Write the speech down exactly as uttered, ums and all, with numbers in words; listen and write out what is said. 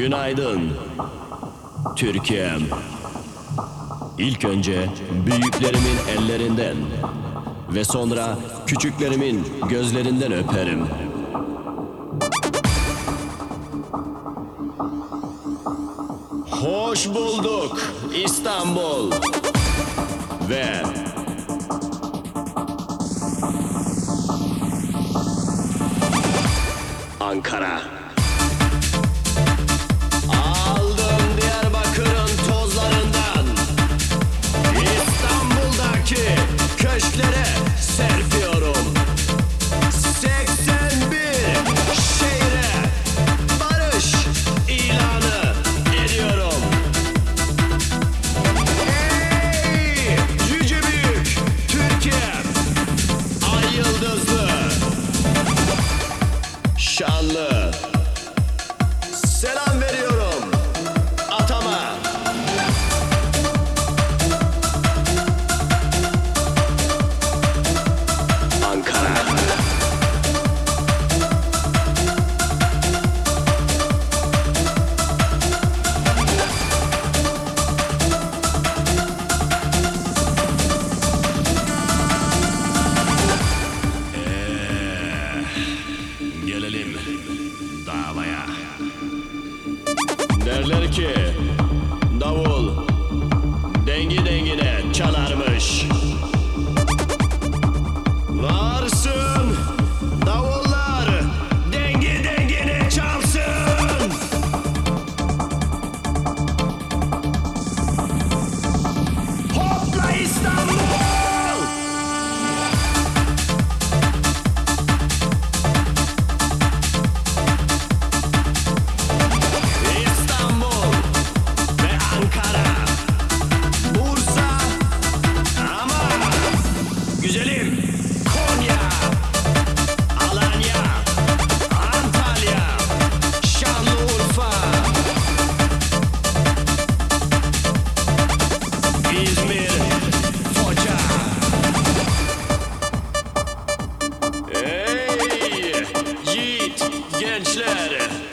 Günaydın Türkiye'm. İlk önce büyüklerimin ellerinden ve sonra küçüklerimin gözlerinden öperim. Hoş bulduk İstanbul ve Ankara. Aldım Diyarbakır'ın tozlarından, İstanbul'daki köşklere serpiyorum. seksen bir şehre barış ilanı ediyorum. Ey yüce büyük Türkiye, ay yıldızlı, şanlı, selam veriyorum atama. Ankara. Ee, gelelim davaya. Derler ki davul dengi dengine çalarmış. Varsın davullar dengi dengine çalsın. Hopla İstanbul! İstanbul ve Ankara, Bursa, ama güzelim Konya, Alanya, Antalya, Şanlıurfa, İzmir, Foça. Ey yiğit gençler!